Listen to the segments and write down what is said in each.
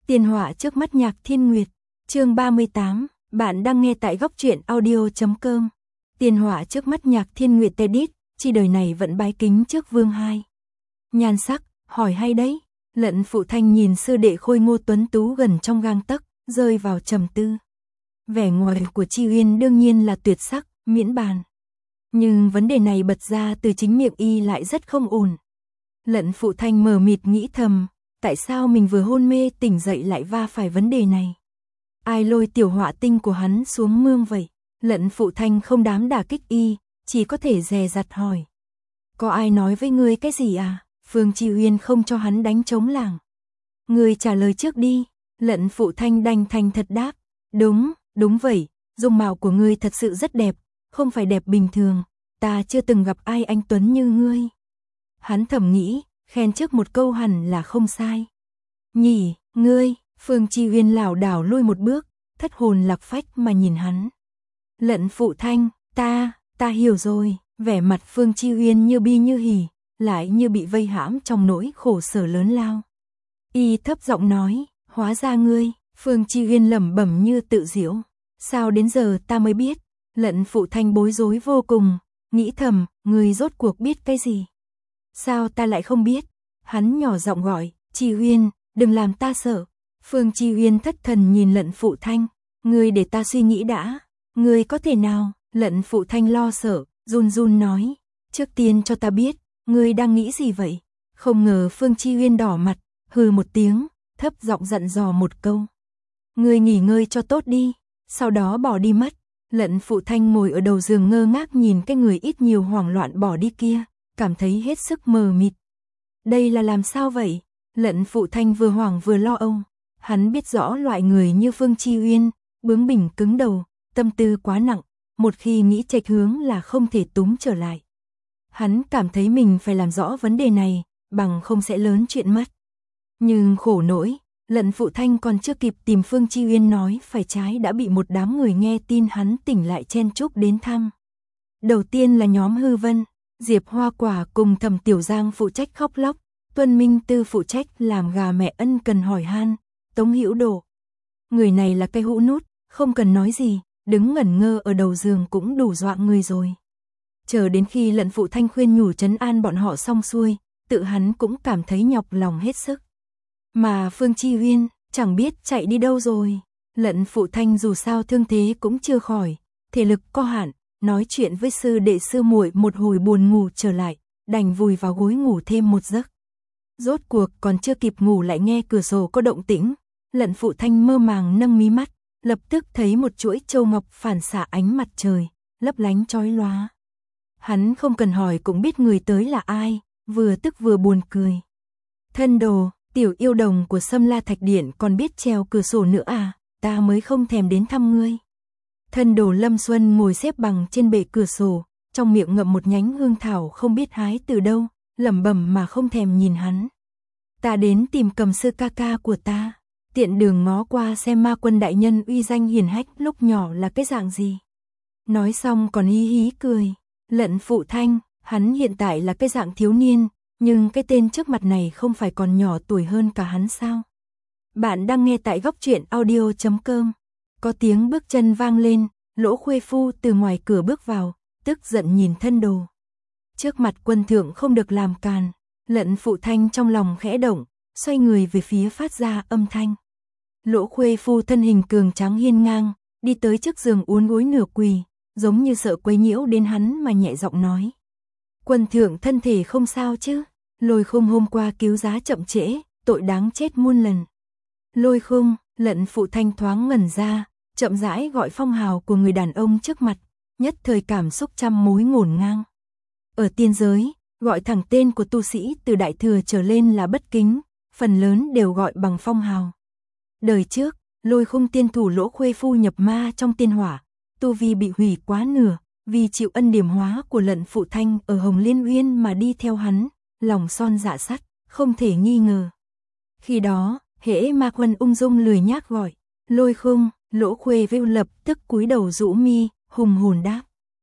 Tiền họa trước mắt Nhạc Thiên Nguyệt, chương 38, bạn đang nghe tại góc truyện audio.com. Tiền họa trước mắt Nhạc Thiên Nguyệt Tedit, chi đời này vẫn bái kính trước vương hai. Nhan sắc, hỏi hay đấy. Lận Phụ Thanh nhìn sư đệ khôi ngô tuấn tú gần trong gang tấc, rơi vào trầm tư. Vẻ ngoài của Chi Uyên đương nhiên là tuyệt sắc, miễn bàn. Nhưng vấn đề này bật ra từ chính miệng y lại rất không ổn. Lận Phụ Thanh mờ mịt nghĩ thầm, tại sao mình vừa hôn mê tỉnh dậy lại va phải vấn đề này? Ai lôi tiểu họa tinh của hắn xuống mương vậy? Lận Phụ Thanh không dám đả kích y, chỉ có thể dè dặt hỏi. Có ai nói với ngươi cái gì à? Phương Chi Uyên không cho hắn đánh trống lảng. Ngươi trả lời trước đi. Lận Phụ Thanh đành thành thật đáp. Đúng vậy, dung mạo của ngươi thật sự rất đẹp, không phải đẹp bình thường, ta chưa từng gặp ai anh tuấn như ngươi. Hắn thầm nghĩ, khen trước một câu hẳn là không sai. Nhỉ, ngươi, Phương Chi Uyên lảo đảo lui một bước, thất hồn lạc phách mà nhìn hắn. Lận Phụ Thanh, ta hiểu rồi, vẻ mặt Phương Chi Uyên như bi như hỉ, lại như bị vây hãm trong nỗi khổ sở lớn lao. Y thấp giọng nói, hóa ra ngươi. Phương Chi Uyên lẩm bẩm như tự giễu. Sao đến giờ ta mới biết? Lận Phụ Thanh bối rối vô cùng, nghĩ thầm, ngươi rốt cuộc biết cái gì? Sao ta lại không biết? Hắn nhỏ giọng gọi, Chi Uyên, đừng làm ta sợ. Phương Chi Uyên thất thần nhìn Lận Phụ Thanh, ngươi để ta suy nghĩ đã. Ngươi có thể nào? Lận Phụ Thanh lo sợ, run run nói, trước tiên cho ta biết, ngươi đang nghĩ gì vậy? Không ngờ Phương Chi Uyên đỏ mặt, hừ một tiếng, thấp giọng dặn dò một câu. Ngươi nghỉ ngơi cho tốt đi, sau đó bỏ đi mất. Lận Phụ Thanh ngồi ở đầu giường ngơ ngác nhìn cái người ít nhiều hoảng loạn bỏ đi kia, cảm thấy hết sức mờ mịt. Đây là làm sao vậy? Lận Phụ Thanh vừa hoảng vừa lo âu. Hắn biết rõ loại người như Phương Chi Uyên, bướng bỉnh cứng đầu, tâm tư quá nặng, một khi nghĩ chệch hướng là không thể túm trở lại. Hắn cảm thấy mình phải làm rõ vấn đề này, bằng không sẽ lớn chuyện mất. Nhưng khổ nỗi, Lận Phụ Thanh còn chưa kịp tìm Phương Chi Uyên nói phải trái đã bị một đám người nghe tin hắn tỉnh lại chen chúc đến thăm. Đầu tiên là nhóm Hư Vân, Diệp Hoa Quả cùng Thẩm Tiểu Giang phụ trách khóc lóc, Tuân Minh Tư phụ trách làm gà mẹ ân cần hỏi han, Tống Hữu Đồ. Người này là cây hũ nút, không cần nói gì, đứng ngẩn ngơ ở đầu giường cũng đủ dọa người rồi. Chờ đến khi Lận Phụ Thanh khuyên nhủ trấn an bọn họ xong xuôi, tự hắn cũng cảm thấy nhọc lòng hết sức. Mà Phương Chi Uyên, chẳng biết chạy đi đâu rồi. Lận Phụ Thanh dù sao thương thế cũng chưa khỏi, thể lực có hạn, nói chuyện với sư đệ sư muội một hồi buồn ngủ trở lại, đành vùi vào gối ngủ thêm một giấc. Rốt cuộc còn chưa kịp ngủ lại nghe cửa sổ có động tĩnh, Lận Phụ Thanh mơ màng nâng mí mắt, lập tức thấy một chuỗi châu ngọc phản xạ ánh mặt trời, lấp lánh chói lóa. Hắn không cần hỏi cũng biết người tới là ai, vừa tức vừa buồn cười. Thân đồ, tiểu yêu đồng của Sâm La Thạch Điện còn biết treo cửa sổ nữa à, ta mới không thèm đến thăm ngươi. Thân đồ Lâm Xuân ngồi xếp bằng trên bệ cửa sổ, trong miệng ngậm một nhánh hương thảo không biết hái từ đâu, lẩm bẩm mà không thèm nhìn hắn. Ta đến tìm Cầm sư ca ca của ta, tiện đường ngó qua xem Ma Quân đại nhân uy danh hiển hách lúc nhỏ là cái dạng gì. Nói xong còn hí hí cười. Lận Phụ Thanh, hắn hiện tại là cái dạng thiếu niên, nhưng cái tên trước mặt này không phải còn nhỏ tuổi hơn cả hắn sao? Bạn đang nghe tại góc truyện audio.com. Có tiếng bước chân vang lên, Lỗ Khuê Phu từ ngoài cửa bước vào, tức giận nhìn thân đồ. Trước mặt quân thượng không được làm càn. Lận Phụ Thanh trong lòng khẽ động, xoay người về phía phát ra âm thanh. Lỗ Khuê Phu thân hình cường tráng hiên ngang, đi tới trước giường uốn gối nửa quỳ, giống như sợ quấy nhiễu đến hắn mà nhẹ giọng nói. Quân thượng thân thể không sao chứ? Lôi Khung hôm qua cứu giá chậm trễ, tội đáng chết muôn lần. Lôi Khung, Lận Phụ Thanh thoáng ngẩn ra, chậm rãi gọi phong hào của người đàn ông trước mặt, nhất thời cảm xúc trăm mối ngổn ngang. Ở tiên giới, gọi thẳng tên của tu sĩ từ đại thừa trở lên là bất kính, phần lớn đều gọi bằng phong hào. Đời trước, Lôi Khung tiên thủ Lỗ Khuê Phu nhập ma trong tiên hỏa, tu vi bị hủy quá nửa, vì chịu ân điểm hóa của Lận Phụ Thanh ở Hồng Liên Uyên mà đi theo hắn, lòng son dạ sắt, không thể nghi ngờ. Khi đó, hễ Ma Quân ung dung lười nhác gọi, Lôi Khung, Lỗ Khuê Vưu lập tức cúi đầu rũ mi, hùng hồn đáp.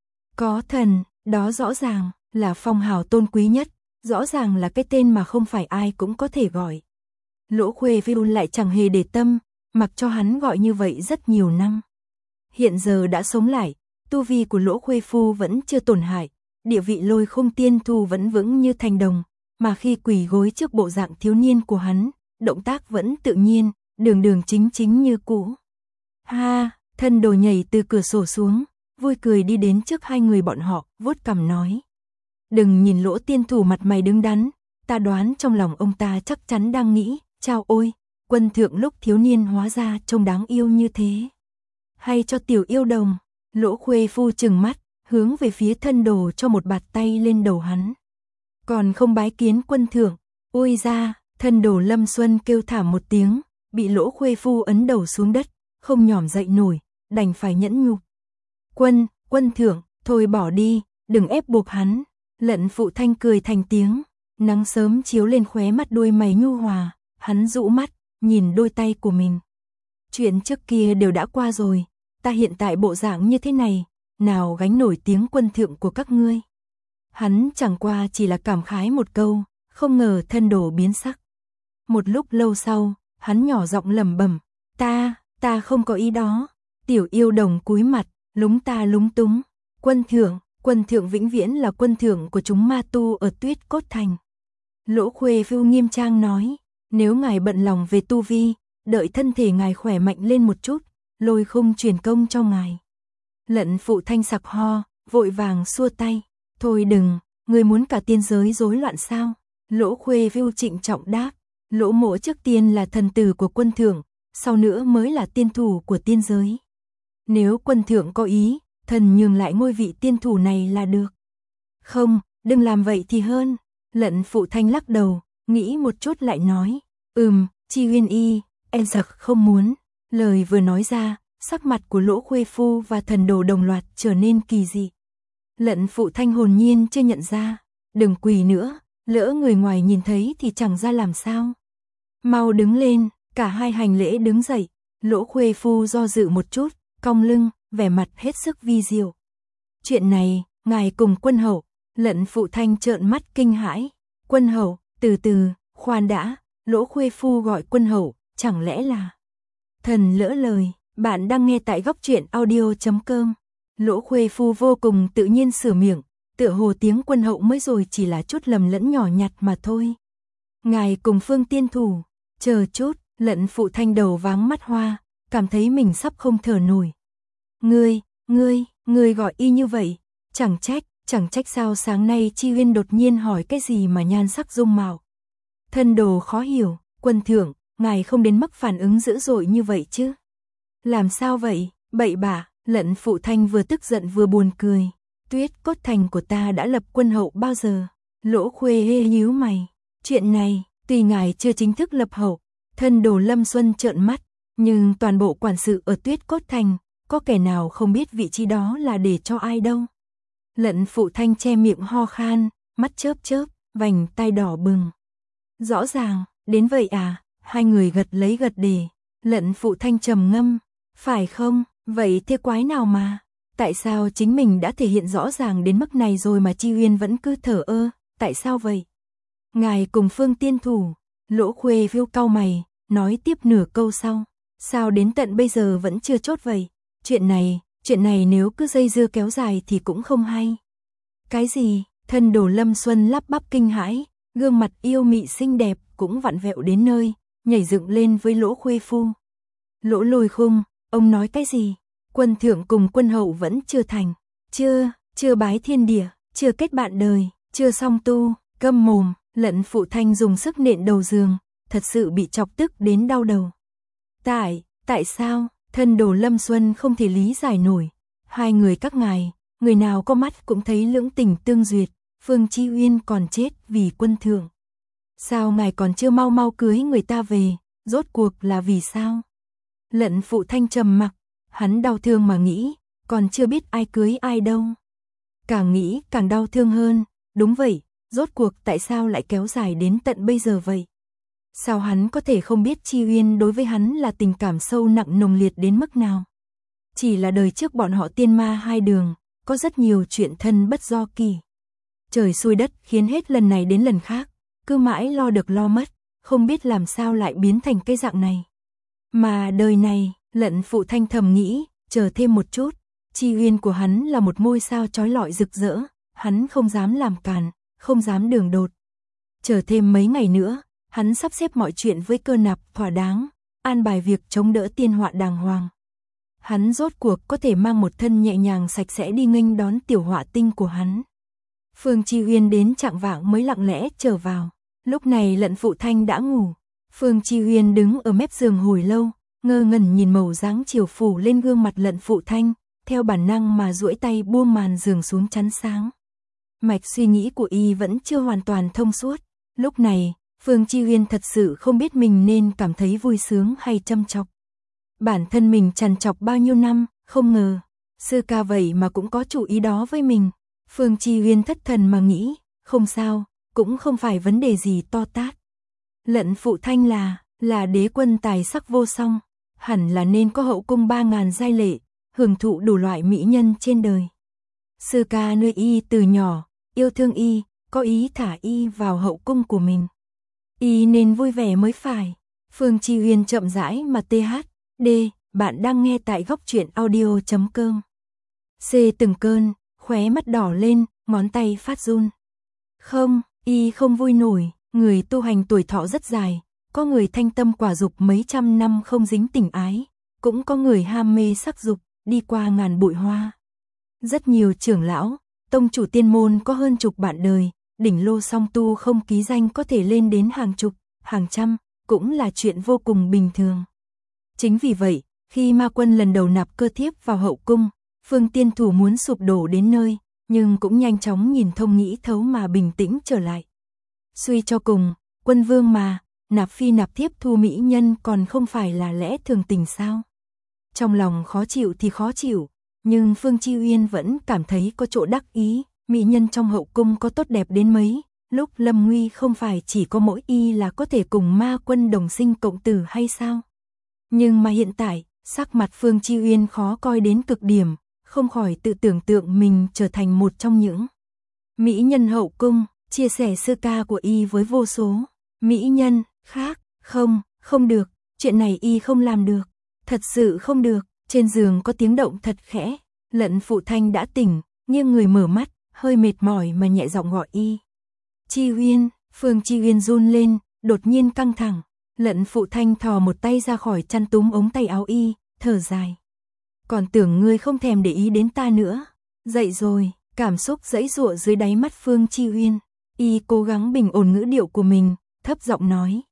Có thần, đó rõ ràng là phong hào tôn quý nhất, rõ ràng là cái tên mà không phải ai cũng có thể gọi. Lỗ Khuê Phiêu lại chẳng hề để tâm, mặc cho hắn gọi như vậy rất nhiều năm. Hiện giờ đã sống lại, tu vi của Lỗ Khuê Phu vẫn chưa tổn hại, địa vị Lôi Không Tiên Thù vẫn vững như thành đồng, mà khi quỳ gối trước bộ dạng thiếu niên của hắn, động tác vẫn tự nhiên, đường đường chính chính như cũ. Ha, Thân Đồ nhảy từ cửa sổ xuống, vui cười đi đến trước hai người bọn họ, vuốt cằm nói. Đừng nhìn Lỗ Tiên Thủ mặt mày đứng đắn, ta đoán trong lòng ông ta chắc chắn đang nghĩ, chao ôi, Quân Thượng lúc thiếu niên hóa ra trông đáng yêu như thế. Hay cho tiểu yêu đồng, Lỗ Khuê Phu trừng mắt, hướng về phía Thân Đồ cho một bạt tay lên đầu hắn. Còn không bái kiến Quân Thượng, ôi ra, Thân Đồ Lâm Xuân kêu thảm một tiếng, bị Lỗ Khuê Phu ấn đầu xuống đất, không nhỏm dậy nổi, đành phải nhẫn nhục. Quân Thượng, thôi bỏ đi, đừng ép buộc hắn. Lận Phụ Thanh cười thành tiếng, nắng sớm chiếu lên khóe mắt đôi mày nhu hòa, hắn dụ mắt, nhìn đôi tay của mình. Chuyện trước kia đều đã qua rồi, ta hiện tại bộ dạng như thế này, nào gánh nổi tiếng Quân Thượng của các ngươi. Hắn chẳng qua chỉ là cảm khái một câu, không ngờ Thân Đồ biến sắc. Một lúc lâu sau, hắn nhỏ giọng lẩm bẩm, ta không có ý đó. Tiểu yêu đồng cúi mặt, lúng ta lúng túng. Quân Thượng vĩnh viễn là Quân Thượng của chúng ma tu ở Tuyết Cốt Thành. Lỗ Khuê Phiêu nghiêm trang nói, nếu ngài bận lòng về tu vi, đợi thân thể ngài khỏe mạnh lên một chút, Lôi Khung truyền công cho ngài. Lận Phụ Thanh sặc ho, vội vàng xua tay, thôi đừng, ngươi muốn cả tiên giới rối loạn sao? Lỗ Khuê Phiêu trịnh trọng đáp, Lỗ Mỗ trước tiên là thần tử của Quân Thượng, sau nữa mới là tiên thủ của tiên giới. Nếu Quân Thượng có ý, thần nhường lại ngôi vị tiên thủ này là được. Không, đừng làm vậy thì hơn. Lận Phụ Thanh lắc đầu, nghĩ một chút lại nói, Chi Huyên Y, em giặc không muốn. Lời vừa nói ra, sắc mặt của Lỗ Khuê Phu và Thần Đồ đồng loạt trở nên kỳ dị. Lận Phụ Thanh hồn nhiên chưa nhận ra, đừng quỳ nữa, lỡ người ngoài nhìn thấy thì chẳng ra làm sao. Mau đứng lên, cả hai hành lễ đứng dậy. Lỗ Khuê Phu do dự một chút, cong lưng, vẻ mặt hết sức vi diệu. Chuyện này, ngài cùng Quân Hậu. Lận Phụ Thanh trợn mắt kinh hãi. Quân Hậu, từ từ, khoan đã. Lỗ Khuê Phu gọi Quân Hậu, chẳng lẽ là... Thần lỡ lời, bạn đang nghe tại góc truyện audio.com. Lỗ Khuê Phu vô cùng tự nhiên sửa miệng, tựa hồ tiếng Quân Hậu mới rồi chỉ là chút lầm lẫn nhỏ nhặt mà thôi. Ngài cùng Phương tiên thủ, chờ chút. Lận Phụ Thanh đầu váng mắt hoa, cảm thấy mình sắp không thở nổi. Ngươi gọi y như vậy, chẳng trách sao sáng nay Chi Huyên đột nhiên hỏi cái gì mà nhan sắc dung mạo. Thân Đồ khó hiểu, Quân Thượng, ngài không đến mức phản ứng dữ dội như vậy chứ? Làm sao vậy, bậy bạ? Lận Phụ Thanh vừa tức giận vừa buồn cười. Tuyết Cốt Thành của ta đã lập Quân Hậu bao giờ? Lỗ Khuê hê nhíu mày. Chuyện này, tuy ngài chưa chính thức lập hậu, Thân Đồ Lâm Xuân trợn mắt, nhưng toàn bộ quản sự ở Tuyết Cốt Thành, có kẻ nào không biết vị trí đó là để cho ai đâu. Lận Phụ Thanh che miệng ho khan, mắt chớp, vành tai đỏ bừng. Rõ ràng, đến vậy à? Hai người gật lấy gật để. Lận Phụ Thanh trầm ngâm, phải không? Vậy thế quái nào mà? Tại sao chính mình đã thể hiện rõ ràng đến mức này rồi mà Chi Huyên vẫn cứ thở ơ? Tại sao vậy? Ngài cùng Phương tiên thủ. Lỗ Khuê Phiêu cau mày, nói tiếp nửa câu sau. Sao đến tận bây giờ vẫn chưa chốt vậy? Chuyện này nếu cứ dây dưa kéo dài thì cũng không hay. Cái gì? Thân Đồ Lâm Xuân lắp bắp kinh hãi, gương mặt yêu mị xinh đẹp cũng vặn vẹo đến nơi, nhảy dựng lên với Lỗ Khuê Phu. Lỗ Lôi Khung, ông nói cái gì? Quân Thượng cùng Quân Hậu vẫn chưa thành. Chưa bái thiên địa, chưa kết bạn đời, chưa song tu, câm mồm. Lận Phụ Thanh dùng sức nện đầu giường, thật sự bị chọc tức đến đau đầu. Tại sao? Thân Đồ Lâm Xuân không thể lý giải nổi. Hai người các ngài, người nào có mắt cũng thấy lưỡng tình tương duyệt, Phương Chi Uyên còn chết vì Quân Thượng. Sao ngài còn chưa mau cưới người ta về, rốt cuộc là vì sao? Lận Phụ Thanh trầm mặc, hắn đau thương mà nghĩ, còn chưa biết ai cưới ai đâu. Càng nghĩ càng đau thương hơn, đúng vậy, rốt cuộc tại sao lại kéo dài đến tận bây giờ vậy? Sao hắn có thể không biết Chi Uyên đối với hắn là tình cảm sâu nặng nồng liệt đến mức nào? Chỉ là đời trước bọn họ tiên ma hai đường, có rất nhiều chuyện thân bất do kỳ. Trời xui đất khiến hết lần này đến lần khác, cứ mãi lo được lo mất, không biết làm sao lại biến thành cái dạng này. Mà đời này, Lận Phụ Thanh thầm nghĩ, chờ thêm một chút, Chi Uyên của hắn là một ngôi sao chói lọi rực rỡ, hắn không dám làm càn, không dám đường đột. Chờ thêm mấy ngày nữa, hắn sắp xếp mọi chuyện với Cơ Nạp thỏa đáng, an bài việc chống đỡ tiên họa đàng hoàng. Hắn rốt cuộc có thể mang một thân nhẹ nhàng sạch sẽ đi nghênh đón tiểu họa tinh của hắn. Phương Chi Uyên đến chạng vạng mới lặng lẽ trở vào. Lúc này Lận Phụ Thanh đã ngủ. Phương Chi Uyên đứng ở mép giường hồi lâu, ngơ ngẩn nhìn màu dáng chiều phủ lên gương mặt Lận Phụ Thanh, theo bản năng mà duỗi tay buông màn giường xuống chắn sáng. Mạch suy nghĩ của y vẫn chưa hoàn toàn thông suốt. Lúc này, Phương Chi Uyên thật sự không biết mình nên cảm thấy vui sướng hay châm chọc. Bản thân mình trằn trọc bao nhiêu năm, không ngờ, sư ca vậy mà cũng có chủ ý đó với mình. Phương Chi Uyên thất thần mà nghĩ, không sao, cũng không phải vấn đề gì to tát. Lận Phụ Thanh là đế quân tài sắc vô song, hẳn là nên có hậu cung 3000 giai lệ, hưởng thụ đủ loại mỹ nhân trên đời. Sư ca nuôi y từ nhỏ, yêu thương y, có ý thả y vào hậu cung của mình. Y nên vui vẻ mới phải. Phương Chi Uyên chậm rãi mà THD, bạn đang nghe tại góc truyện audio.com. C từng cơn, khóe mắt đỏ lên, ngón tay phát run. Không, y không vui nổi, người tu hành tuổi thọ rất dài, có người thanh tâm quả dục mấy trăm năm không dính tình ái, cũng có người ham mê sắc dục, đi qua ngàn bụi hoa. Rất nhiều trưởng lão, tông chủ tiên môn có hơn chục bạn đời, đỉnh lô song tu không ký danh có thể lên đến hàng chục, hàng trăm, cũng là chuyện vô cùng bình thường. Chính vì vậy, khi Ma Quân lần đầu nạp Cơ Thiếp vào hậu cung, Phương Tiên Thủ muốn sụp đổ đến nơi, nhưng cũng nhanh chóng nhìn thông nghĩ thấu mà bình tĩnh trở lại. Suy cho cùng, quân vương mà, nạp phi nạp thiếp thu mỹ nhân còn không phải là lẽ thường tình sao? Trong lòng khó chịu thì khó chịu, nhưng Phương Chi Uyên vẫn cảm thấy có chỗ đắc ý, mỹ nhân trong hậu cung có tốt đẹp đến mấy, lúc lâm nguy không phải chỉ có mỗi y là có thể cùng Ma Quân đồng sinh cộng tử hay sao? Nhưng mà hiện tại, sắc mặt Phương Chi Uyên khó coi đến cực điểm, không khỏi tự tưởng tượng mình trở thành một trong những mỹ nhân hậu cung, chia sẻ sư ca của y với vô số mỹ nhân khác. Không được, chuyện này y không làm được, thật sự không được. Trên giường có tiếng động thật khẽ, Lận Phụ Thanh đã tỉnh, nghiêng người mở mắt, hơi mệt mỏi mà nhẹ giọng gọi y. Chi Uyên. Phương Chi Uyên run lên, đột nhiên căng thẳng. Lận Phụ Thanh thò một tay ra khỏi chăn túm ống tay áo y, thở dài. Còn tưởng ngươi không thèm để ý đến ta nữa. Dậy rồi, cảm xúc giãy giụa dưới đáy mắt Phương Chi Uyên. Y cố gắng bình ổn ngữ điệu của mình, thấp giọng nói.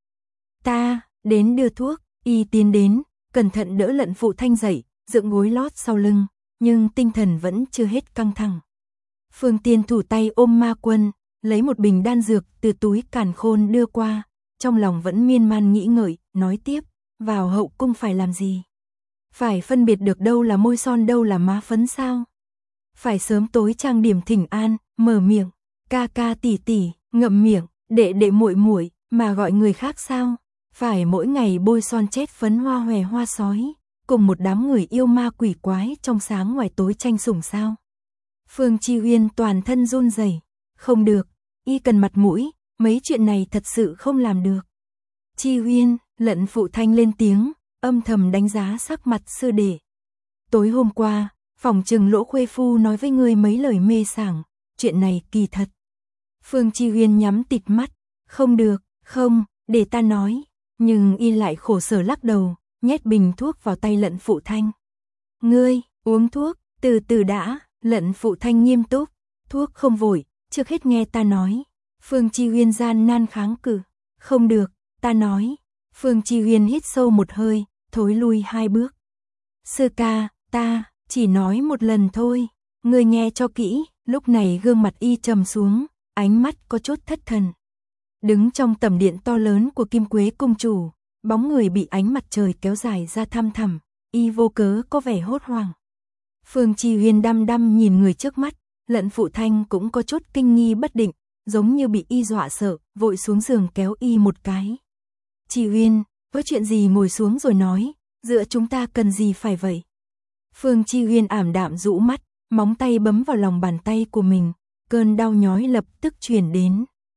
Ta, đến đưa thuốc. Y tiến đến, cẩn thận đỡ Lận Phụ Thanh dậy, dựng gối lót sau lưng, nhưng tinh thần vẫn chưa hết căng thẳng. Phương Tiên Thủ tay ôm Ma Quân, lấy một bình đan dược từ túi càn khôn đưa qua, trong lòng vẫn miên man nghĩ ngợi, nói tiếp, vào hậu cung phải làm gì? Phải phân biệt được đâu là môi son đâu là má phấn sao? Phải sớm tối trang điểm thỉnh an, mở miệng, ca ca tỷ tỷ, ngậm miệng, đệ đệ muội muội, mà gọi người khác sao? Phải mỗi ngày bôi son chét phấn hoa hòe hoa sói, cùng một đám người yêu ma quỷ quái trong sáng ngoài tối tranh sủng sao? Phương Chi Uyên toàn thân run rẩy, không được, y cần mặt mũi, mấy chuyện này thật sự không làm được. Chi Uyên, Lận Phụ Thanh lên tiếng, âm thầm đánh giá sắc mặt sư đệ. Tối hôm qua, phỏng chừng Lỗ Khuê Phu nói với ngươi mấy lời mê sảng, chuyện này kỳ thật. Phương Chi Uyên nhắm tịt mắt, không được, không, để ta nói, nhưng y lại khổ sở lắc đầu, nhét bình thuốc vào tay Lận Phụ Thanh. Ngươi, uống thuốc, từ từ đã. Lận Phụ Thanh nghiêm túc, thuốc không vội, trước hết nghe ta nói. Phương Chi Uyên gian nan kháng cự, không được, ta nói. Phương Chi Uyên hít sâu một hơi, thối lui 2 bước. Sư ca, ta chỉ nói một lần thôi, ngươi nghe cho kỹ. Lúc này gương mặt y trầm xuống, ánh mắt có chút thất thần. Đứng trong tầm điện to lớn của Kim Quế cung chủ, bóng người bị ánh mặt trời kéo dài ra thăm thẳm, y vô cớ có vẻ hốt hoảng. Phương Chi Uyên đăm đăm nhìn người trước mắt, Lận Phụ Thanh cũng có chút kinh nghi bất định, giống như bị y dọa sợ, vội xuống giường kéo y một cái. Chi Uyên, có chuyện gì ngồi xuống rồi nói, giữa chúng ta cần gì phải vậy? Phương Chi Uyên ảm đạm rũ mắt, móng tay bấm vào lòng bàn tay của mình, cơn đau nhói lập tức truyền đến.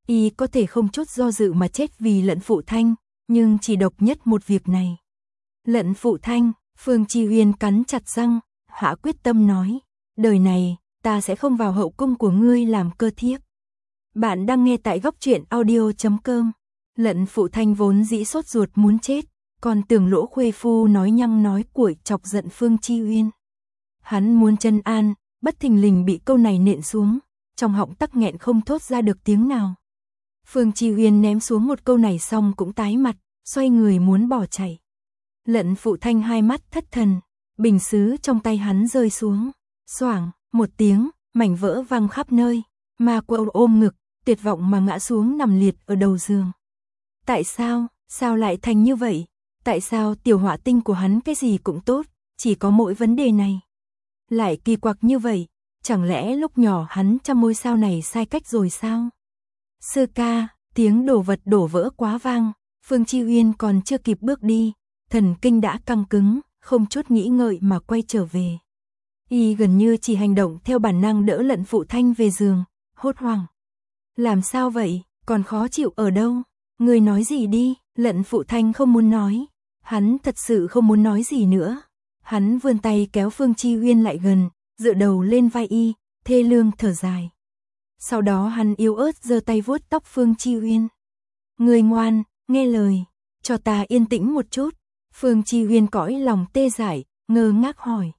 Y có thể không chút do dự mà chết vì Lận Phụ Thanh, nhưng chỉ độc nhất một việc này. Lận Phụ Thanh, Phương Chi Uyên cắn chặt răng, hạ quyết tâm nói, đời này, ta sẽ không vào hậu cung của ngươi làm cơ thiếp. Bạn đang nghe tại góc truyện audio.com. Lận Phụ Thanh vốn dĩ sốt ruột muốn chết, còn tưởng Lỗ Khuê Phu nói nhăng nói cuội chọc giận Phương Chi Uyên. Hắn muốn trấn an, bất thình lình bị câu này nện xuống, trong họng tắc nghẹn không thốt ra được tiếng nào. Phương Chi Uyên ném xuống một câu này xong cũng tái mặt, xoay người muốn bỏ chạy. Lận Phụ Thanh hai mắt thất thần, bình sứ trong tay hắn rơi xuống, xoảng, một tiếng, mảnh vỡ văng khắp nơi, Ma Quâu ôm ngực, tuyệt vọng mà ngã xuống nằm liệt ở đầu giường. Tại sao lại thành như vậy? Tại sao tiểu hỏa tinh của hắn cái gì cũng tốt, chỉ có mỗi vấn đề này? Lại kỳ quặc như vậy, chẳng lẽ lúc nhỏ hắn trăm ngôi sao này sai cách rồi sao? Sư ca, tiếng đổ vật đổ vỡ quá vang, Phương Chi Uyên còn chưa kịp bước đi, thần kinh đã căng cứng, không chút nghĩ ngợi mà quay trở về. Y gần như chỉ hành động theo bản năng đỡ Lận Phụ Thanh về giường, hốt hoảng. Làm sao vậy, còn khó chịu ở đâu? Người nói gì đi? Lận Phụ Thanh không muốn nói. Hắn thật sự không muốn nói gì nữa. Hắn vươn tay kéo Phương Chi Uyên lại gần, dựa đầu lên vai y, thê lương thở dài. Sau đó hắn yếu ớt giơ tay vuốt tóc Phương Chi Uyên. Người ngoan, nghe lời, cho ta yên tĩnh một chút. Phương Chi Uyên cõi lòng tê dại, ngơ ngác hỏi.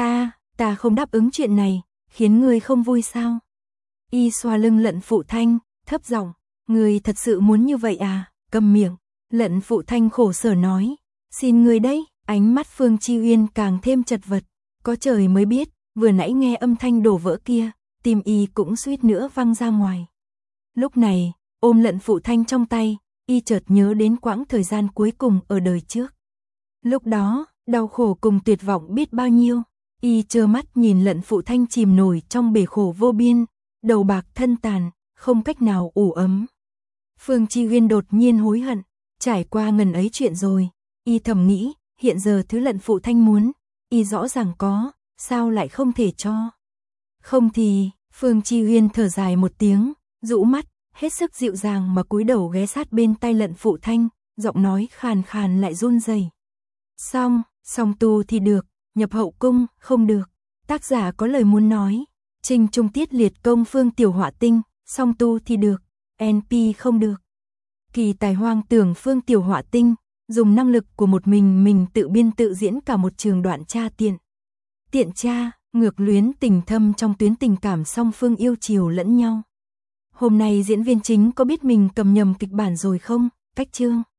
Ta không đáp ứng chuyện này, khiến ngươi không vui sao? Y xoa lưng Lận Phụ Thanh, thấp giọng, ngươi thật sự muốn như vậy à? Câm miệng. Lận Phụ Thanh khổ sở nói, xin ngươi đấy. Ánh mắt Phương Chi Uyên càng thêm chật vật, có trời mới biết, vừa nãy nghe âm thanh đổ vỡ kia, tim y cũng suýt nữa văng ra ngoài. Lúc này, ôm Lận Phụ Thanh trong tay, y chợt nhớ đến quãng thời gian cuối cùng ở đời trước. Lúc đó, đau khổ cùng tuyệt vọng biết bao nhiêu, y trơ mắt nhìn Lận Phụ Thanh chìm nổi trong bể khổ vô biên, đầu bạc thân tàn, không cách nào ủ ấm. Phương Chi Uyên đột nhiên hối hận, trải qua ngần ấy chuyện rồi, y thầm nghĩ, hiện giờ thứ Lận Phụ Thanh muốn, y rõ ràng có, sao lại không thể cho? Không thì, Phương Chi Uyên thở dài một tiếng, rũ mắt, hết sức dịu dàng mà cúi đầu ghé sát bên tai Lận Phụ Thanh, giọng nói khàn khàn lại run rẩy. Song tu thì được, nhập hậu cung không được. Tác giả có lời muốn nói, trình trung tiết liệt công Phương Tiểu Hỏa Tinh, song tu thì được, NP không được. Kỳ tài hoang tưởng Phương Tiểu Hỏa Tinh, dùng năng lực của một mình tự biên tự diễn cả một trường đoạn tra tiện tra, ngược luyến tình thâm trong tuyến tình cảm song phương yêu chiều lẫn nhau. Hôm nay diễn viên chính có biết mình cầm nhầm kịch bản rồi không? Cách chương